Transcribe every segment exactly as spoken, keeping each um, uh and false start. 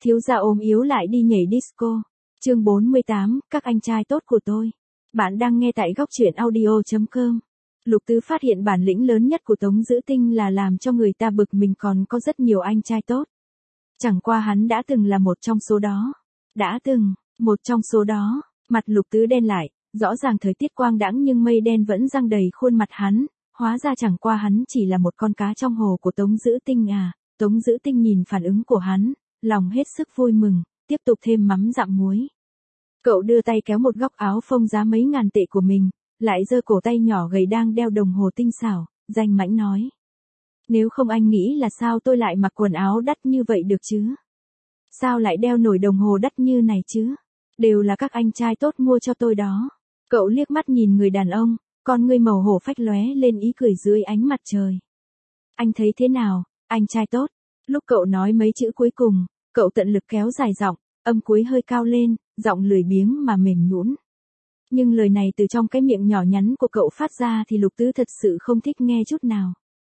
thiếu gia ốm yếu lại đi nhảy disco. Chương bốn mươi tám, các anh trai tốt của tôi. Bạn đang nghe tại góc truyện audio chấm com. Lục Tứ phát hiện bản lĩnh lớn nhất của Tống Dữ Tinh là làm cho người ta bực mình còn có rất nhiều anh trai tốt. Chẳng qua hắn đã từng là một trong số đó. Đã từng, một trong số đó, mặt Lục Tứ đen lại, rõ ràng thời tiết quang đãng nhưng mây đen vẫn giăng đầy khuôn mặt hắn, hóa ra chẳng qua hắn chỉ là một con cá trong hồ của Tống Dữ Tinh à. Tống Dữ Tinh nhìn phản ứng của hắn, lòng hết sức vui mừng, tiếp tục thêm mắm dặm muối. Cậu đưa tay kéo một góc áo phông giá mấy ngàn tệ của mình, lại giơ cổ tay nhỏ gầy đang đeo đồng hồ tinh xảo, danh mãnh nói. Nếu không anh nghĩ là sao tôi lại mặc quần áo đắt như vậy được chứ? Sao lại đeo nổi đồng hồ đắt như này chứ? Đều là các anh trai tốt mua cho tôi đó. Cậu liếc mắt nhìn người đàn ông, con ngươi màu hổ phách lóe lên ý cười dưới ánh mặt trời. Anh thấy thế nào, anh trai tốt? Lúc cậu nói mấy chữ cuối cùng, cậu tận lực kéo dài giọng, âm cuối hơi cao lên, giọng lười biếng mà mềm nhũn. Nhưng lời này từ trong cái miệng nhỏ nhắn của cậu phát ra thì Lục Tứ thật sự không thích nghe chút nào.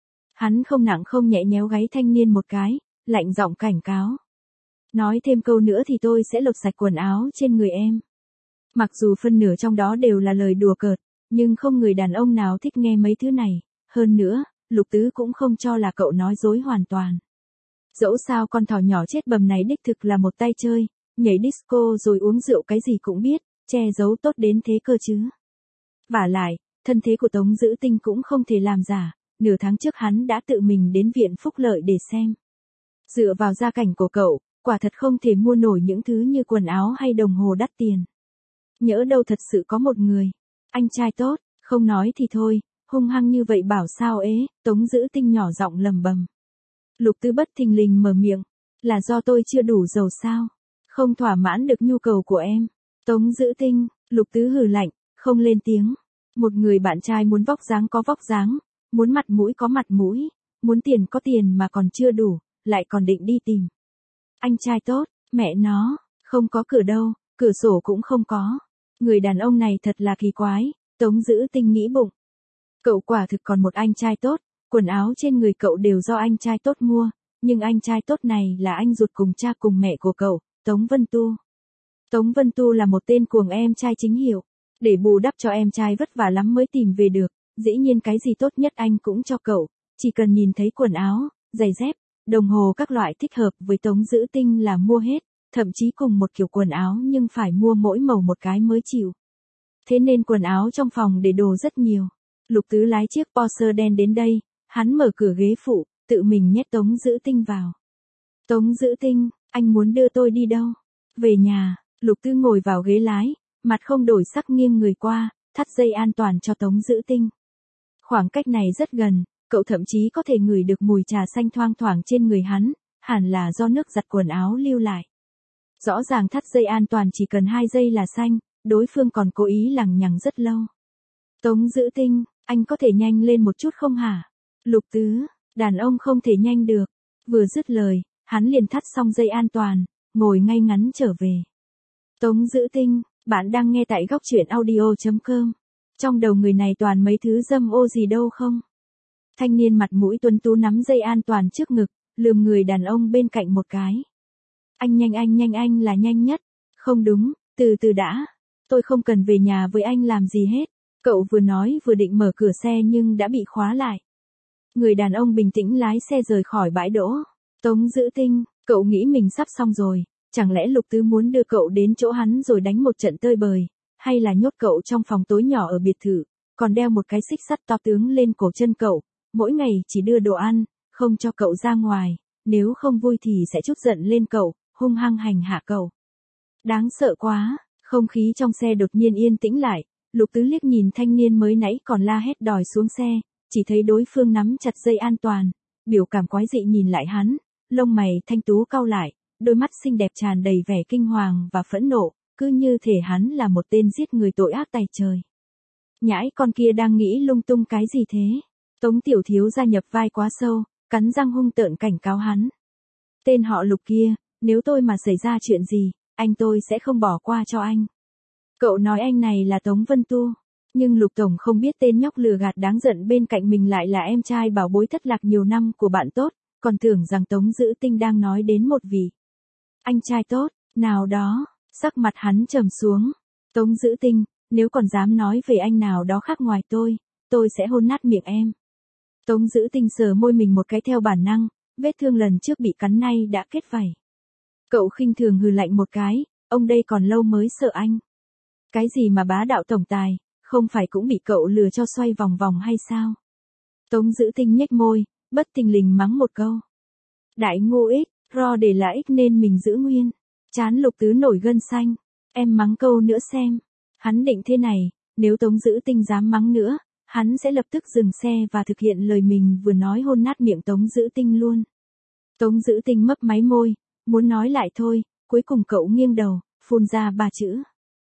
Hắn không nặng không nhẹ nhéo gáy thanh niên một cái, lạnh giọng cảnh cáo. Nói thêm câu nữa thì tôi sẽ lột sạch quần áo trên người em. Mặc dù phân nửa trong đó đều là lời đùa cợt, nhưng không người đàn ông nào thích nghe mấy thứ này. Hơn nữa, Lục Tứ cũng không cho là cậu nói dối hoàn toàn. Dẫu sao con thỏ nhỏ chết bầm này đích thực là một tay chơi, nhảy disco rồi uống rượu cái gì cũng biết, che giấu tốt đến thế cơ chứ. Vả lại, thân thế của Tống Dữ Tinh cũng không thể làm giả, nửa tháng trước hắn đã tự mình đến viện phúc lợi để xem. Dựa vào gia cảnh của cậu, quả thật không thể mua nổi những thứ như quần áo hay đồng hồ đắt tiền. Nhỡ đâu thật sự có một người, anh trai tốt, không nói thì thôi, hung hăng như vậy bảo sao ế, Tống Dữ Tinh nhỏ giọng lầm bầm. Lục Tứ bất thình lình mở miệng, là do tôi chưa đủ giàu sao, không thỏa mãn được nhu cầu của em. Tống Dữ Tinh, Lục Tứ hừ lạnh, không lên tiếng. Một người bạn trai muốn vóc dáng có vóc dáng, muốn mặt mũi có mặt mũi, muốn tiền có tiền mà còn chưa đủ, lại còn định đi tìm. Anh trai tốt, mẹ nó, không có cửa đâu, cửa sổ cũng không có. Người đàn ông này thật là kỳ quái, Tống Dữ Tinh nghĩ bụng. Cậu quả thực còn một anh trai tốt, quần áo trên người cậu đều do anh trai tốt mua, nhưng anh trai tốt này là anh ruột cùng cha cùng mẹ của cậu, Tống Vân Tu. Tống Vân Tu là một tên cuồng em trai chính hiệu, để bù đắp cho em trai vất vả lắm mới tìm về được, dĩ nhiên cái gì tốt nhất anh cũng cho cậu, chỉ cần nhìn thấy quần áo, giày dép, đồng hồ các loại thích hợp với Tống Dữ Tinh là mua hết, thậm chí cùng một kiểu quần áo nhưng phải mua mỗi màu một cái mới chịu. Thế nên quần áo trong phòng để đồ rất nhiều. Lục Tứ lái chiếc Porsche đen đến đây, hắn mở cửa ghế phụ, tự mình nhét Tống Dữ Tinh vào. Tống Dữ Tinh, anh muốn đưa tôi đi đâu? Về nhà. Lục Tứ ngồi vào ghế lái, mặt không đổi sắc nghiêng người qua, thắt dây an toàn cho Tống Dữ Tinh. Khoảng cách này rất gần, cậu thậm chí có thể ngửi được mùi trà xanh thoang thoảng trên người hắn, hẳn là do nước giặt quần áo lưu lại. Rõ ràng thắt dây an toàn chỉ cần hai giây là xanh, đối phương còn cố ý lằng nhằng rất lâu. Tống Dữ Tinh, anh có thể nhanh lên một chút không hả? Lục Tứ, đàn ông không thể nhanh được. Vừa dứt lời, hắn liền thắt xong dây an toàn, ngồi ngay ngắn trở về. Tống Dữ Tinh, bạn đang nghe tại góc truyện audio chấm com. Trong đầu người này toàn mấy thứ dâm ô gì đâu không? Thanh niên mặt mũi tuấn tú nắm dây an toàn trước ngực, lườm người đàn ông bên cạnh một cái. Anh nhanh anh nhanh anh là nhanh nhất. Không đúng, từ từ đã. Tôi không cần về nhà với anh làm gì hết. Cậu vừa nói vừa định mở cửa xe nhưng đã bị khóa lại. Người đàn ông bình tĩnh lái xe rời khỏi bãi đỗ. Tống Dữ Tinh, cậu nghĩ mình sắp xong rồi. Chẳng lẽ Lục Tứ muốn đưa cậu đến chỗ hắn rồi đánh một trận tơi bời, hay là nhốt cậu trong phòng tối nhỏ ở biệt thự, còn đeo một cái xích sắt to tướng lên cổ chân cậu, mỗi ngày chỉ đưa đồ ăn, không cho cậu ra ngoài, nếu không vui thì sẽ trút giận lên cậu, hung hăng hành hạ cậu. Đáng sợ quá, không khí trong xe đột nhiên yên tĩnh lại, Lục Tứ liếc nhìn thanh niên mới nãy còn la hét đòi xuống xe, chỉ thấy đối phương nắm chặt dây an toàn, biểu cảm quái dị nhìn lại hắn, lông mày thanh tú cau lại. Đôi mắt xinh đẹp tràn đầy vẻ kinh hoàng và phẫn nộ, cứ như thể hắn là một tên giết người tội ác tày trời. Nhãi con kia đang nghĩ lung tung cái gì thế? Tống tiểu thiếu gia nhập vai quá sâu, cắn răng hung tợn cảnh cáo hắn. Tên họ Lục kia, nếu tôi mà xảy ra chuyện gì, anh tôi sẽ không bỏ qua cho anh. Cậu nói anh này là Tống Vân Tu, nhưng Lục Tổng không biết tên nhóc lừa gạt đáng giận bên cạnh mình lại là em trai bảo bối thất lạc nhiều năm của bạn tốt, còn tưởng rằng Tống Dữ Tinh đang nói đến một vị Anh trai tốt, nào đó, sắc mặt hắn trầm xuống. Tống Dữ Tinh, nếu còn dám nói về anh nào đó khác ngoài tôi, tôi sẽ hôn nát miệng em. Tống Dữ Tinh sờ môi mình một cái theo bản năng, vết thương lần trước bị cắn nay đã kết vảy. Cậu khinh thường hừ lạnh một cái, ông đây còn lâu mới sợ anh. Cái gì mà bá đạo tổng tài, không phải cũng bị cậu lừa cho xoay vòng vòng hay sao? Tống Dữ Tinh nhếch môi, bất thình lình mắng một câu. Đại ngu ích, ro để là ích nên mình giữ nguyên. Chán Lục Tứ nổi gân xanh. Em mắng câu nữa xem. Hắn định thế này, nếu Tống Dữ Tinh dám mắng nữa, hắn sẽ lập tức dừng xe và thực hiện lời mình vừa nói, hôn nát miệng Tống Dữ Tinh luôn. Tống Dữ Tinh mấp máy môi, muốn nói lại thôi, cuối cùng cậu nghiêng đầu, phun ra ba chữ.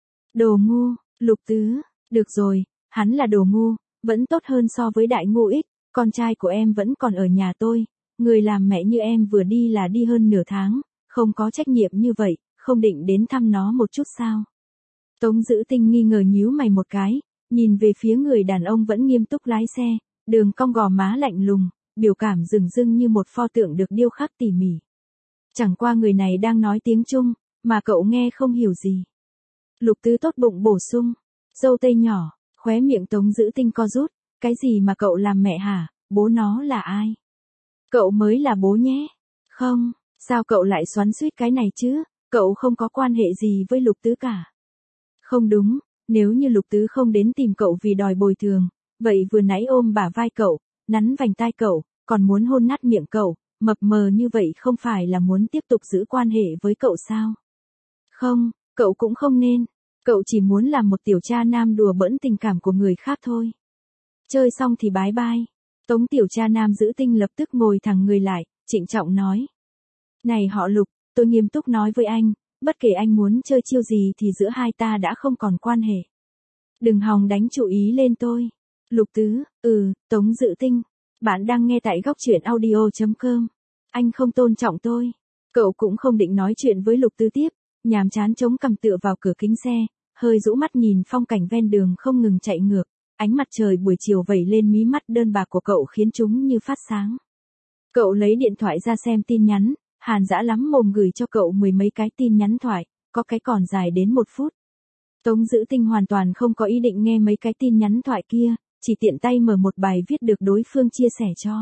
Đồ ngu, Lục Tứ, được rồi, hắn là đồ ngu, vẫn tốt hơn so với đại ngu ích, con trai của em vẫn còn ở nhà tôi, người làm mẹ như em vừa đi là đi hơn nửa tháng, không có trách nhiệm như vậy, không định đến thăm nó một chút sao? Tống Dữ Tinh nghi ngờ nhíu mày một cái, nhìn về phía người đàn ông vẫn nghiêm túc lái xe, đường cong gò má lạnh lùng, biểu cảm rừng rưng như một pho tượng được điêu khắc tỉ mỉ. Chẳng qua người này đang nói tiếng Trung, mà cậu nghe không hiểu gì. Lục Tứ tốt bụng bổ sung, dâu tây nhỏ, khóe miệng Tống Dữ Tinh co rút, cái gì mà cậu làm mẹ hả, bố nó là ai? Cậu mới là bố nhé. Không, sao cậu lại xoắn xuýt cái này chứ, cậu không có quan hệ gì với Lục Tứ cả. Không đúng, nếu như Lục Tứ không đến tìm cậu vì đòi bồi thường, vậy vừa nãy ôm bả vai cậu, nắn vành tai cậu, còn muốn hôn nát miệng cậu, mập mờ như vậy không phải là muốn tiếp tục giữ quan hệ với cậu sao? Không, cậu cũng không nên, cậu chỉ muốn làm một tiểu cha nam đùa bỡn tình cảm của người khác thôi. Chơi xong thì bái bai. Tống tiểu cha nam Dữ Tinh lập tức ngồi thẳng người lại, trịnh trọng nói. Này họ Lục, tôi nghiêm túc nói với anh, bất kể anh muốn chơi chiêu gì thì giữa hai ta đã không còn quan hệ. Đừng hòng đánh chủ ý lên tôi. Lục Tứ, ừ, Tống Dữ Tinh. Bạn đang nghe tại góc truyện audio chấm com. Anh không tôn trọng tôi. Cậu cũng không định nói chuyện với Lục Tứ tiếp, nhàm chán chống cằm tựa vào cửa kính xe, hơi rũ mắt nhìn phong cảnh ven đường không ngừng chạy ngược. Ánh mặt trời buổi chiều vẩy lên mí mắt đơn bạc của cậu khiến chúng như phát sáng. Cậu lấy điện thoại ra xem tin nhắn, Hàn Dã lắm mồm gửi cho cậu mười mấy cái tin nhắn thoại, có cái còn dài đến một phút. Tống Dữ Tinh hoàn toàn không có ý định nghe mấy cái tin nhắn thoại kia, chỉ tiện tay mở một bài viết được đối phương chia sẻ cho.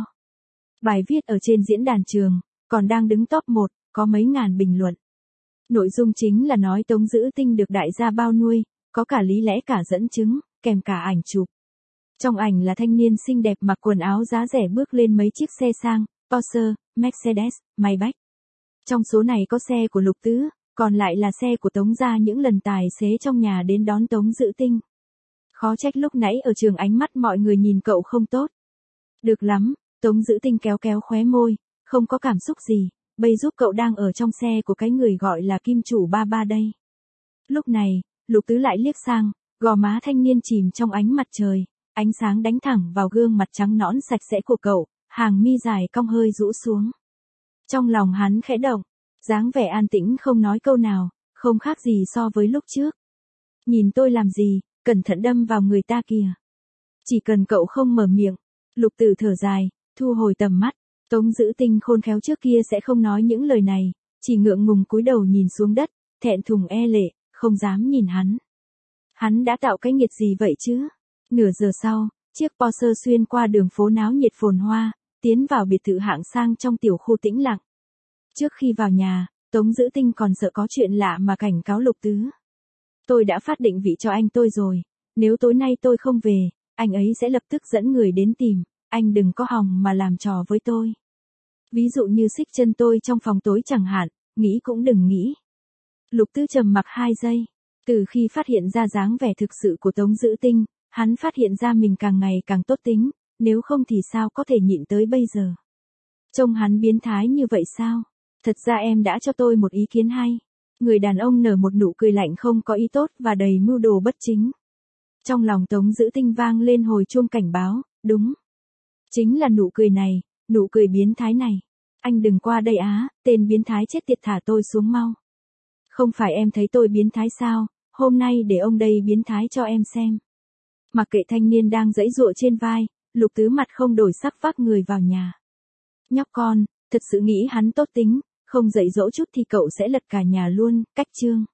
Bài viết ở trên diễn đàn trường, còn đang đứng top một, có mấy ngàn bình luận. Nội dung chính là nói Tống Dữ Tinh được đại gia bao nuôi, có cả lý lẽ cả dẫn chứng, kèm cả ảnh chụp. Trong ảnh là thanh niên xinh đẹp mặc quần áo giá rẻ bước lên mấy chiếc xe sang, Porsche, Mercedes, Maybach. Trong số này có xe của Lục Tứ, còn lại là xe của Tống gia những lần tài xế trong nhà đến đón Tống Dữ Tinh. Khó trách lúc nãy ở trường ánh mắt mọi người nhìn cậu không tốt. Được lắm, Tống Dữ Tinh kéo kéo khóe môi, không có cảm xúc gì, bây giúp cậu đang ở trong xe của cái người gọi là kim chủ ba ba đây. Lúc này, Lục Tứ lại liếc sang, gò má thanh niên chìm trong ánh mặt trời, ánh sáng đánh thẳng vào gương mặt trắng nõn sạch sẽ của cậu, hàng mi dài cong hơi rũ xuống. Trong lòng hắn khẽ động, dáng vẻ an tĩnh không nói câu nào, không khác gì so với lúc trước. Nhìn tôi làm gì, cẩn thận đâm vào người ta kìa. Chỉ cần cậu không mở miệng, Lục Tử thở dài, thu hồi tầm mắt, Tống Dữ Tinh khôn khéo trước kia sẽ không nói những lời này, chỉ ngượng ngùng cúi đầu nhìn xuống đất, thẹn thùng e lệ, không dám nhìn hắn. Hắn đã tạo cái nghiệt gì vậy chứ? Nửa giờ sau, chiếc Porsche xuyên qua đường phố náo nhiệt phồn hoa, tiến vào biệt thự hạng sang trong tiểu khu tĩnh lặng. Trước khi vào nhà, Tống Dữ Tinh còn sợ có chuyện lạ mà cảnh cáo Lục Tứ. Tôi đã phát định vị cho anh tôi rồi, nếu tối nay tôi không về, anh ấy sẽ lập tức dẫn người đến tìm, anh đừng có hòng mà làm trò với tôi. Ví dụ như xích chân tôi trong phòng tối chẳng hạn, nghĩ cũng đừng nghĩ. Lục Tứ trầm mặc hai giây, từ khi phát hiện ra dáng vẻ thực sự của Tống Dữ Tinh, hắn phát hiện ra mình càng ngày càng tốt tính, nếu không thì sao có thể nhịn tới bây giờ. Trông hắn biến thái như vậy sao? Thật ra em đã cho tôi một ý kiến hay. Người đàn ông nở một nụ cười lạnh không có ý tốt và đầy mưu đồ bất chính. Trong lòng Tống Dữ Tinh vang lên hồi chuông cảnh báo, đúng. Chính là nụ cười này, nụ cười biến thái này. Anh đừng qua đây á, tên biến thái chết tiệt, thả tôi xuống mau. Không phải em thấy tôi biến thái sao, hôm nay để ông đây biến thái cho em xem. Mặc kệ thanh niên đang giãy giụa trên vai, Lục Tứ mặt không đổi sắc vác người vào nhà. Nhóc con, thật sự nghĩ hắn tốt tính, không dạy dỗ chút thì cậu sẽ lật cả nhà luôn. Cách chương